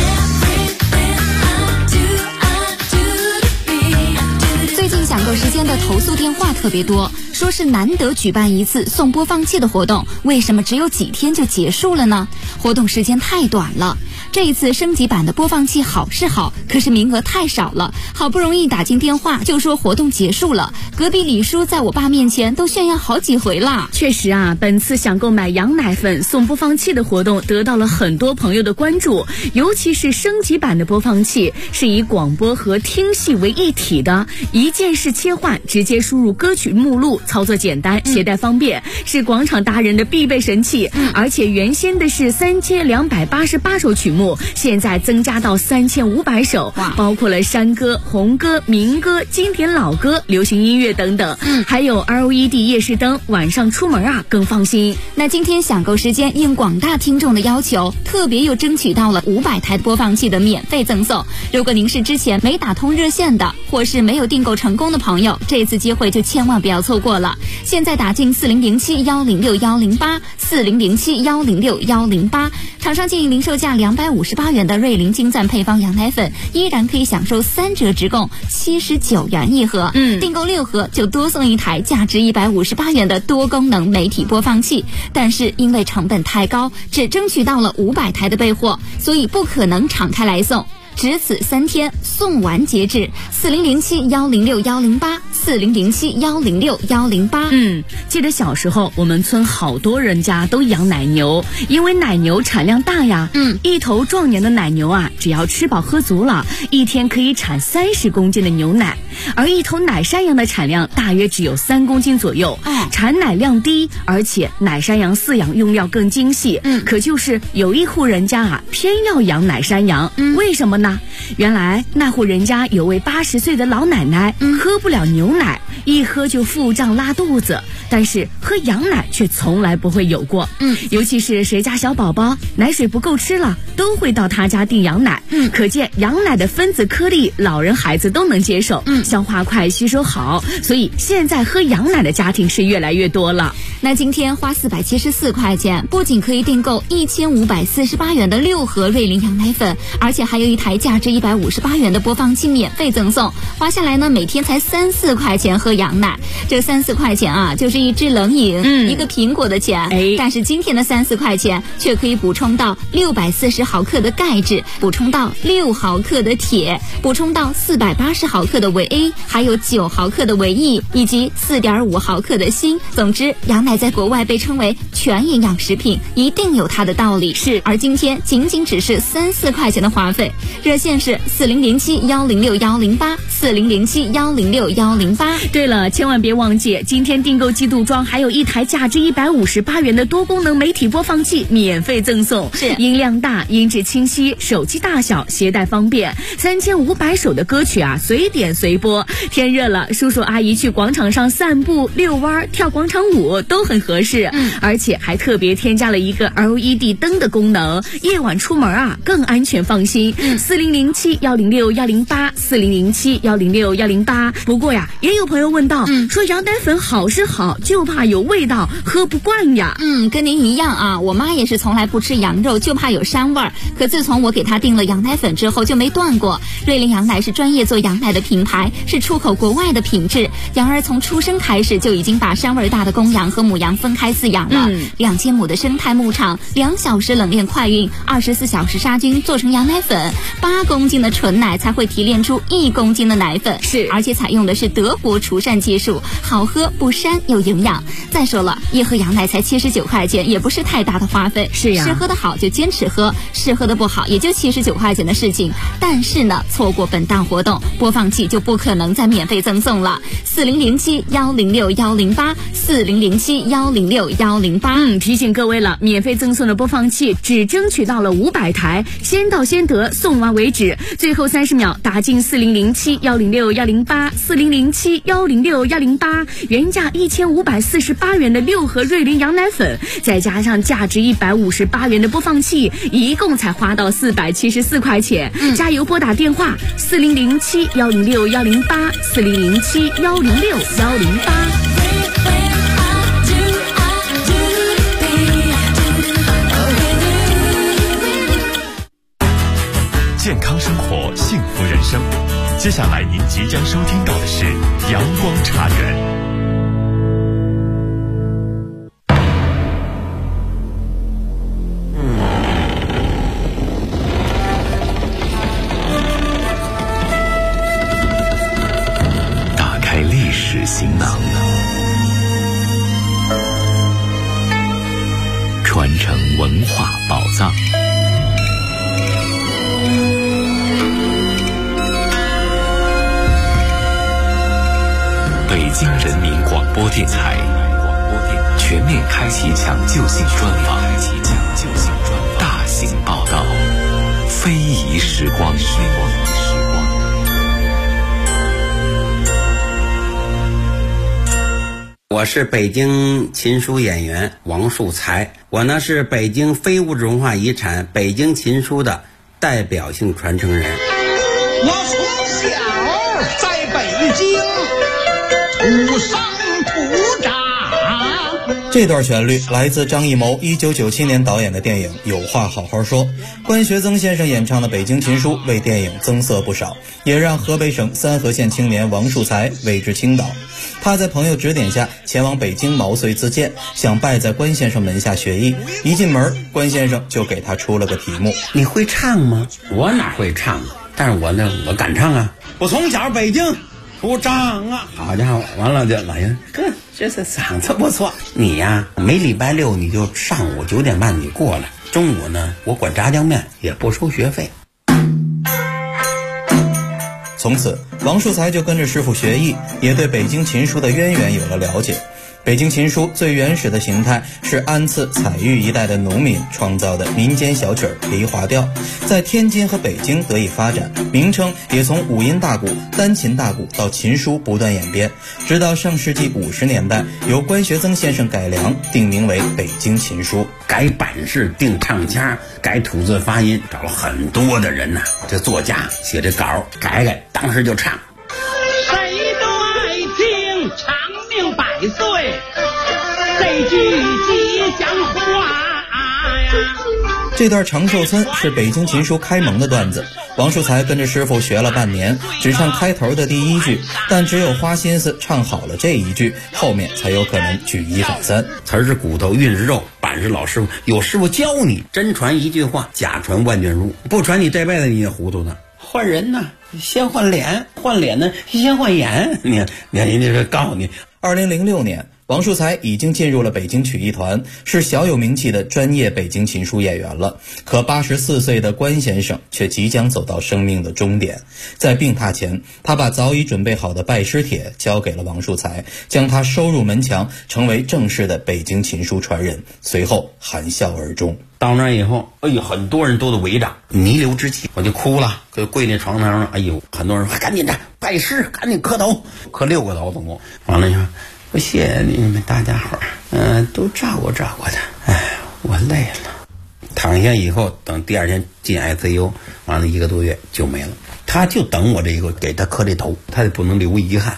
S5: 最近享购时间的投诉电话特别多，说是难得举办一次送播放器的活动，为什么只有几天就结束了呢？活动时间太短了。这一次升级版的播放器好是好，可是名额太少了，好不容易打进电话就说活动结束了。隔壁李叔在我爸面前都炫耀好几回了。
S6: 确实啊，本次想购买羊奶粉送播放器的活动得到了很多朋友的关注，尤其是升级版的播放器是以广播和听系为一体的，一键式切换，直接输入歌曲目录，操作简单，携带方便，是广场达人的必备神器。而且原先的是3288首曲目，现在增加到3500首，包括了山歌、红歌、民歌、经典老歌、流行音乐等等，还有 LED 夜视灯，晚上出门啊更放心。
S5: 那今天享购时间应广大听众的要求，特别又争取到了500台播放器的免费赠送。如果您是之前没打通热线的，或是没有订购成功的朋友，这次机会就千万不要错过了。现在打进4007106108 4007106108，厂商建议零售价258元的瑞麟精赞配方羊奶粉依然可以享受3折直供79元一盒，订购6盒就多送一台价值158元的多功能媒体播放器。但是因为成本太高，只争取到了500台的备货，所以不可能敞开来送，只此3天，送完截止。4007106108 4007106108。
S6: 记得小时候我们村好多人家都养奶牛，因为奶牛产量大呀。一头壮年的奶牛啊，只要吃饱喝足了，一天可以产30公斤的牛奶。而一头奶山羊的产量大约只有3公斤左右，产奶量低，而且奶山羊饲养用料更精细。可就是有一户人家啊，偏要养奶山羊，为什么呢？原来那户人家有位80岁的老奶奶，喝不了牛奶，一喝就腹胀拉肚子，但是喝羊奶却从来不会有过。尤其是谁家小宝宝奶水不够吃了，都会到他家订羊奶。可见羊奶的分子颗粒老人孩子都能接受，消化快，吸收好，所以现在喝羊奶的家庭是越来越多了。
S5: 那今天花474块钱，不仅可以订购1548元的6盒瑞麟羊奶粉，而且还有一台价值158元的播放器免费赠送。花下来呢，每天才3-4块钱喝羊奶，这3-4块钱啊，就是一支冷饮，一个苹果的钱。但是今天的3-4块钱却可以补充到640毫克的钙质，补充到6毫克的铁，补充到480毫克的维 A， 还有9毫克的维 E， 以及4.5毫克的锌。总之，羊奶在国外被称为全营养食品，一定有它的道理。
S6: 是，
S5: 而今天仅仅只是3-4块钱的花费。热线是4007106108 4007106108。
S6: 对了，千万别忘记，今天订购季度装还有一台价值158元的多功能媒体播放器免费赠送。
S5: 是，
S6: 音量大，音质清晰，手机大小，携带方便，3500首的歌曲啊，随点随播。天热了，叔叔阿姨去广场上散步、遛弯、跳广场舞都很合适。而且还特别添加了一个 LED 灯的功能，夜晚出门啊更安全放心。4007106108 4007106108。不过呀，也有朋友问到，说羊奶粉好是好，就怕有味道，喝不惯呀。
S5: 跟您一样啊，我妈也是从来不吃羊肉，就怕有膻味儿。可自从我给她订了羊奶粉之后，就没断过。瑞麟羊奶是专业做羊奶的品牌，是出口国外的品质。羊儿从出生开始就已经把膻味大的公羊和母羊分开饲养了。2000亩的生态牧场，2小时冷链快运，24小时杀菌，做成羊奶粉，8公斤的纯奶才会提炼出1公斤的奶粉。
S6: 是，
S5: 而且采用的是德国除膻技术，好喝不膻又营养。再说了，一盒羊奶才79块钱，也不是太大的花费。
S6: 是呀，
S5: 试喝的好就坚持喝，试喝的不好也就79块钱的事情。但是呢，错过本档活动，播放器就不可能再免费赠送了。4007106108 4007106108。
S6: 提醒各位了，免费赠送的播放器只争取到了500台，先到先得，送完完为止。最后30秒打进4007-106-108，4007-106-108，原价1548元的6盒瑞麟羊奶粉，再加上价值158元的播放器，一共才花到474块钱。加油拨打电话4007-106-108，4007-106-108。
S1: 健康生活，幸福人生。接下来您即将收听到的是阳光茶园。打开历史行囊，传承文化宝藏。北京人民广播电台全面开启抢救性专访，大型报道，非遗时光。
S7: 我是北京琴书演员王树才，我呢是北京非物质文化遗产北京琴书的代表性传承人。
S8: 我从小在北京土生土长。
S2: 这段旋律来自张艺谋1997年导演的电影《有话好好说》，关学增先生演唱的北京琴书为电影增色不少，也让河北省三河县青年王树才为之倾倒。他在朋友指点下前往北京毛遂自荐，想拜在关先生门下学艺。一进门，关先生就给他出了个题目：
S7: 你会唱吗？我哪会唱啊？但是我敢唱啊！我从小北京土长啊！好家伙，完了就老爷，这是嗓子不错。你呀，每礼拜六你就上午9点半你过来，中午呢我管炸酱面，也不收学费。
S2: 从此，王树才就跟着师傅学艺，也对北京琴书的渊源有了了解。北京琴书最原始的形态是安次、采玉一带的农民创造的民间小曲梨花调，在天津和北京得以发展，名称也从五音大鼓、单琴大鼓到琴书不断演变，直到上世纪50年代由关学增先生改良，定名为北京琴书。
S7: 改版式、定唱腔、改吐字发音，找了很多的人呐，这作家写这稿改，当时就唱。
S8: 谁都爱听长命百岁，这句吉祥话呀。
S2: 这段长寿村是北京琴书开蒙的段子，王树才跟着师傅学了半年，只唱开头的第一句，但只有花心思唱好了这一句，后面才有可能举一反三。
S7: 词是骨头，韵是肉，板是老师傅，有师傅教你，真传一句话，假传万卷书，不传你这辈子你也糊涂呢。换人呢，先换脸，换脸呢，先换眼。你人家是告诉你
S2: ，2006年。王树才已经进入了北京曲艺团，是小有名气的专业北京琴书演员了。可84岁的关先生却即将走到生命的终点。在病榻前，他把早已准备好的拜师帖交给了王树才，将他收入门墙，成为正式的北京琴书传人。随后含笑而终。
S7: 到那以后，哎呦，很多人都得围着，弥留之际，我就哭了，就跪那床头上。哎呦，很多人说赶紧的拜师，赶紧磕头，磕6个头总共。完了以后，我谢谢你们大家伙儿，都照顾照顾他。哎，我累了。躺下以后，等第2天进 ICU， 完了1个多月就没了。他就等我这个给他磕这头，他也不能留遗憾。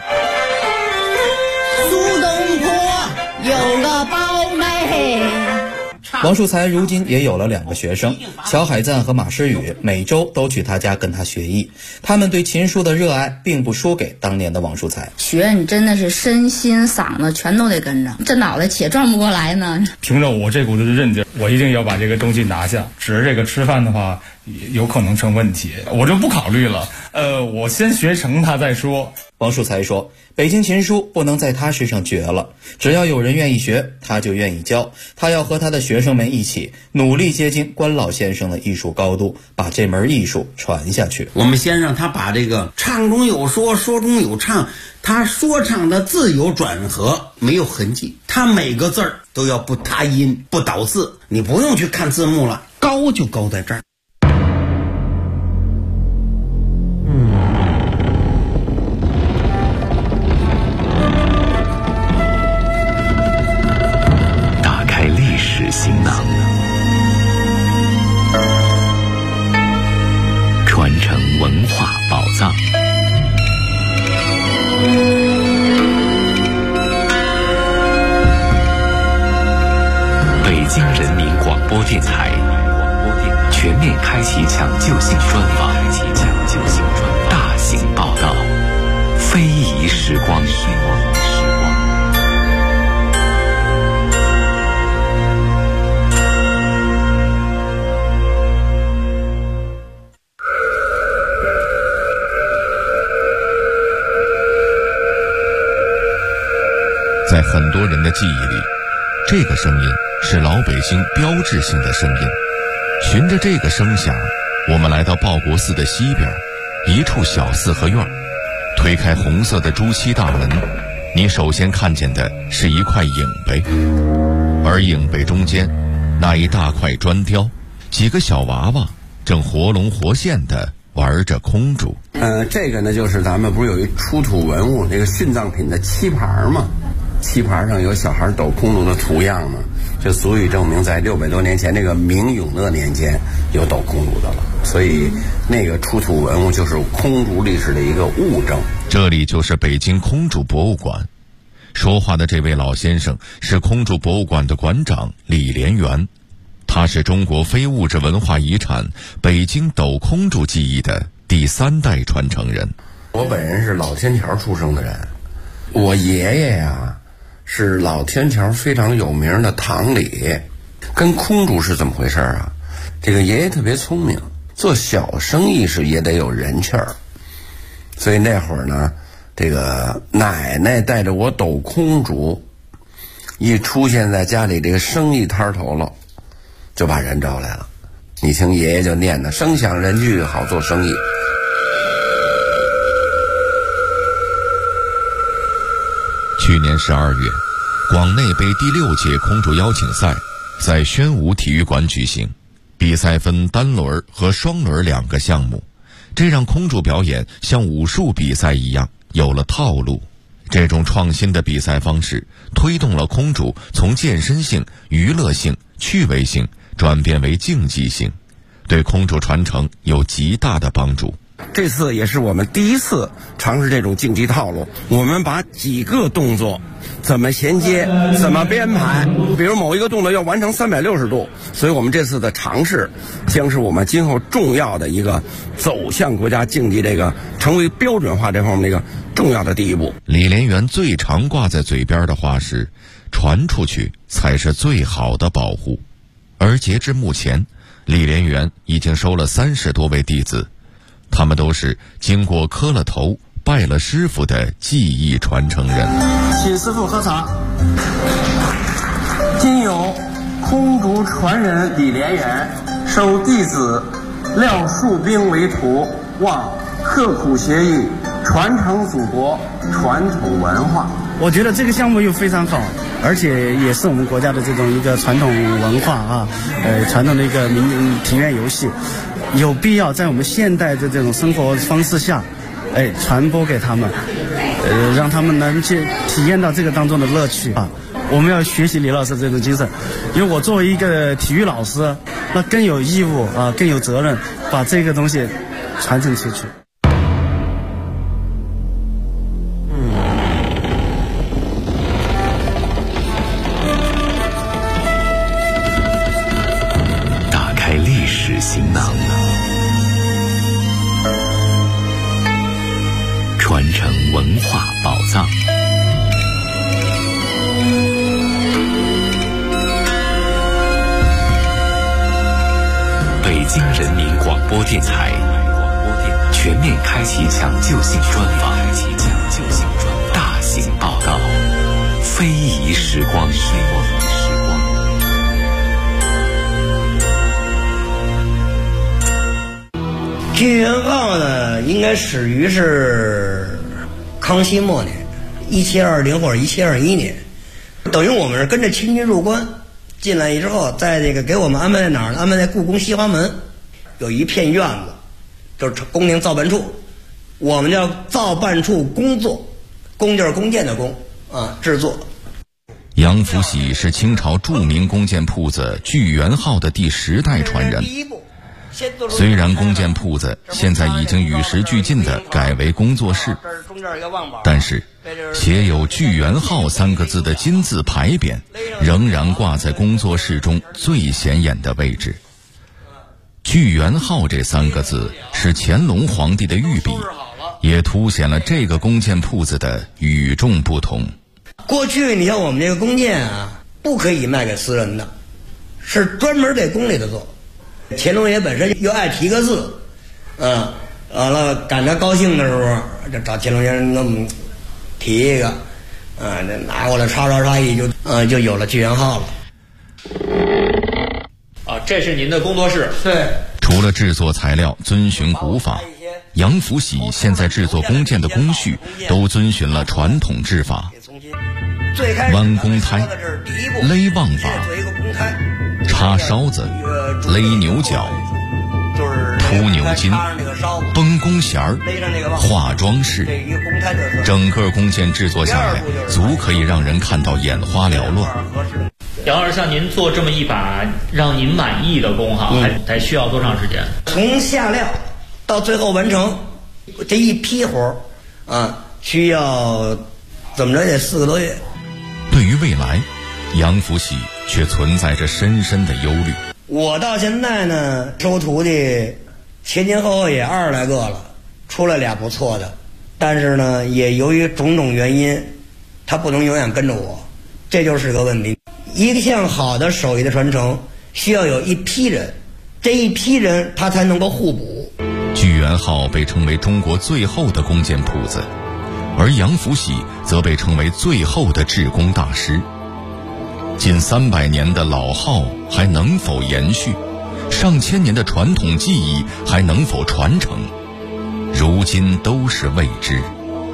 S8: 苏东坡有个胞妹。
S2: 王树才如今也有了2个学生，乔海赞和马诗雨，每周都去他家跟他学艺。他们对琴书的热爱并不输给当年的王树才。
S9: 学你真的是身心嗓子全都得跟着，这脑袋且转不过来呢。
S10: 凭着我这股子的韧劲，我一定要把这个东西拿下。指着这个吃饭的话，有可能成问题，我就不考虑了。我先学成它再说。
S2: 王树才说，北京琴书不能在他身上绝了，只要有人愿意学，他就愿意教。他要和他的学生们一起努力接近关老先生的艺术高度，把这门艺术传下去。
S7: 我们先让他把这个唱中有说，说中有唱，他说唱的字有转合，没有痕迹，他每个字儿都要不塌音不倒字，你不用去看字幕了，高就高在这儿。
S1: 播电台，全面开启抢救性专访，大型报道，非遗时光。
S11: 在很多人的记忆里，这个声音是老北京标志性的声音。循着这个声响，我们来到报国寺的西边一处小四合院，推开红色的朱漆大门，你首先看见的是一块影碑，而影碑中间那一大块砖雕，几个小娃娃正活龙活现地玩着空竹。
S7: 这个呢，就是咱们不是有一出土文物那个殉葬品的漆盘吗？漆盘上有小孩抖空竹的图样呢，就足以证明在600多年前这个明永乐年间有抖空竹的了。所以那个出土文物就是空竹历史的一个物证。
S11: 这里就是北京空竹博物馆。说话的这位老先生是空竹博物馆的馆长李连元，他是中国非物质文化遗产北京抖空竹技艺的第3代传承人。
S7: 我本人是老天桥出生的人，我爷爷呀是老天桥非常有名的堂里。跟空竹是怎么回事啊？这个爷爷特别聪明，做小生意是也得有人气儿，所以那会儿呢，这个奶奶带着我抖空竹，一出现在家里这个生意摊头了，就把人招来了。你听爷爷就念的声响人聚，好做生意。
S11: 去年12月，广内杯第6届空竹邀请赛在宣武体育馆举行，比赛分单轮和双轮2个项目，这让空竹表演像武术比赛一样有了套路。这种创新的比赛方式推动了空竹从健身性、娱乐性、趣味性转变为竞技性，对空竹传承有极大的帮助。
S7: 这次也是我们第一次尝试这种竞技套路，我们把几个动作怎么衔接，怎么编排，比如某一个动作要完成360度，所以我们这次的尝试将是我们今后重要的一个走向国家竞技这个成为标准化这方面的一个重要的第一步。
S11: 李连元最常挂在嘴边的话是传出去才是最好的保护，而截至目前，李连元已经收了30多位弟子，他们都是经过磕了头拜了师傅的技艺传承人。
S12: 请师傅喝茶。今有空竹传人李连元收弟子廖树兵为徒，望刻苦学艺，传承祖国传统文化。
S13: 我觉得这个项目又非常好，而且也是我们国家的这种一个传统文化啊，传统的一个庭院游戏，有必要在我们现代的这种生活方式下，传播给他们，让他们能去体验到这个当中的乐趣啊。我们要学习李老师这种精神，因为我作为一个体育老师，那更有义务啊，更有责任把这个东西传承出去。
S1: 打开历史行囊，传承文化宝藏。北京人民广播电台全面开启抢救性专访，大型报道，非遗时光。
S14: 金元号呢，应该始于是康熙末年，1720或者1721年，等于我们是跟着清军入关进来之后，在这个给我们安排在哪儿呢？安排在故宫西华门，有一片院子，就是宫廷造办处，我们叫造办处工作，工就是弓箭的弓啊，制作。
S11: 杨福喜是清朝著名弓箭铺子聚源号的第10代传人， 虽然弓箭铺子现在已经与时俱进地改为工作室，但是写有聚源号3个字的金字牌匾仍然挂在工作室中最显眼的位置。聚源号这3个字是乾隆皇帝的御笔，也凸显了这个弓箭铺子的与众不同。
S14: 过去你像我们这个弓箭啊，不可以卖给私人的，是专门给宫里头做。乾隆爷本身又爱提个字，完了赶他高兴的时候，就找乾隆先生给我们提一个，这拿过来刷刷刷一就有了聚源号了。
S15: 这是您的工作室。
S14: 对。
S11: 除了制作材料遵循古法，杨福喜现在制作弓箭的工序都遵循了传统制法，弯弓胎、勒望把、插梢子、勒牛角、铺牛筋、绷弓弦、画装饰，整个弓箭制作下来，足可以让人看到眼花缭乱。
S15: 杨老师，像您做这么一把让您满意的弓哈，还需要多长时间？
S14: 从下料到最后完成这一批活需要怎么着也4个多月。
S11: 对于未来，杨福喜却存在着深深的忧虑。
S14: 我到现在呢，收徒弟前后也20来个了，出来俩不错的，但是呢，也由于种种原因，他不能永远跟着我，这就是个问题。一项好的手艺的传承，需要有一批人，这一批人他才能够互补。
S11: 聚源号被称为中国最后的弓箭铺子，而杨福喜则被称为最后的制弓大师。近300年的老号还能否延续？上千年的传统技艺还能否传承？如今都是未知。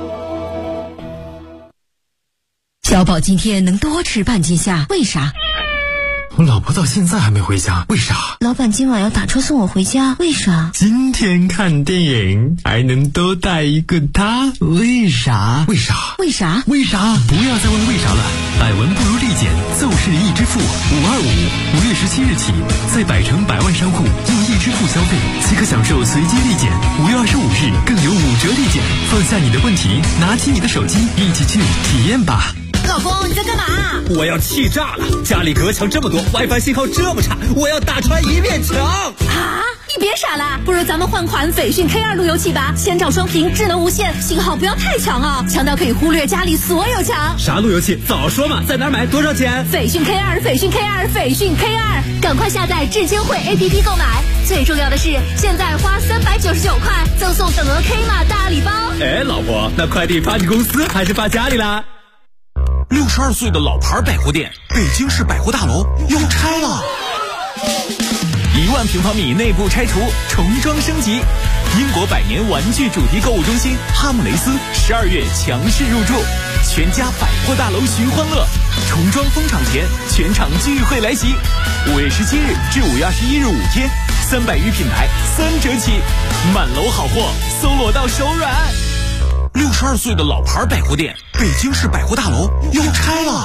S16: 小宝今天能多吃半斤虾，为啥？
S17: 我老婆到现在还没回家，为啥？
S16: 老板今晚要打车送我回家，为啥？
S17: 今天看电影还能多带一个他，为啥？为啥？
S16: 为啥？
S17: 为啥？不要再问为啥了，百闻不如立减，奏事一支付525，5月17日起，在百城百万商户用一支付消费，即可享受随机立减，5月25日更有5折立减。放下你的问题，拿起你的手机，一起去体验吧。
S16: 老公，你在干嘛？
S18: 我要气炸了！家里隔墙这么多 ，WiFi 信号这么差，我要打穿一面墙！
S16: 啊！你别傻了，不如咱们换款斐讯 K2 路由器吧，先兆双频，智能无线，信号不要太强啊，强到可以忽略家里所有墙。
S18: 啥路由器？早说嘛！在哪儿买？多少钱？
S16: 斐讯 K2，斐讯 K2，斐讯 K2，赶快下载智监会 APP 购买。最重要的是，现在花399块赠送等额 K 码大礼包。
S18: 哎，老婆，那快递发你公司还是发家里啦
S19: ？62岁的老牌百货店北京市百货大楼又拆了
S1: ，1万平方米内部拆除重装升级。英国百年玩具主题购物中心哈姆雷斯12月强势入驻，全家百货大楼寻欢乐，重装封场前全场聚会来袭。5月17日至5月21日5天，300余品牌3折起，满楼好货，搜罗到手软。
S19: 62岁的老牌百货店北京市百货大楼又拆了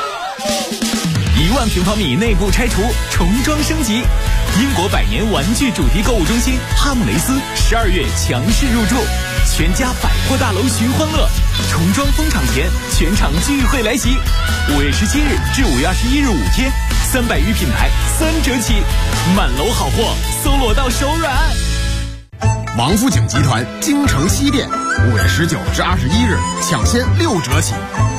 S1: ，1万平方米内部拆除重装升级。英国百年玩具主题购物中心哈姆雷斯12月强势入驻，全家百货大楼寻欢乐，重装封场前全场聚会来袭。5月17日至5月21日5天，300余品牌3折起，满楼好货，搜罗到手软。
S20: 王府井集团京城西店5月19至21日抢先6折起。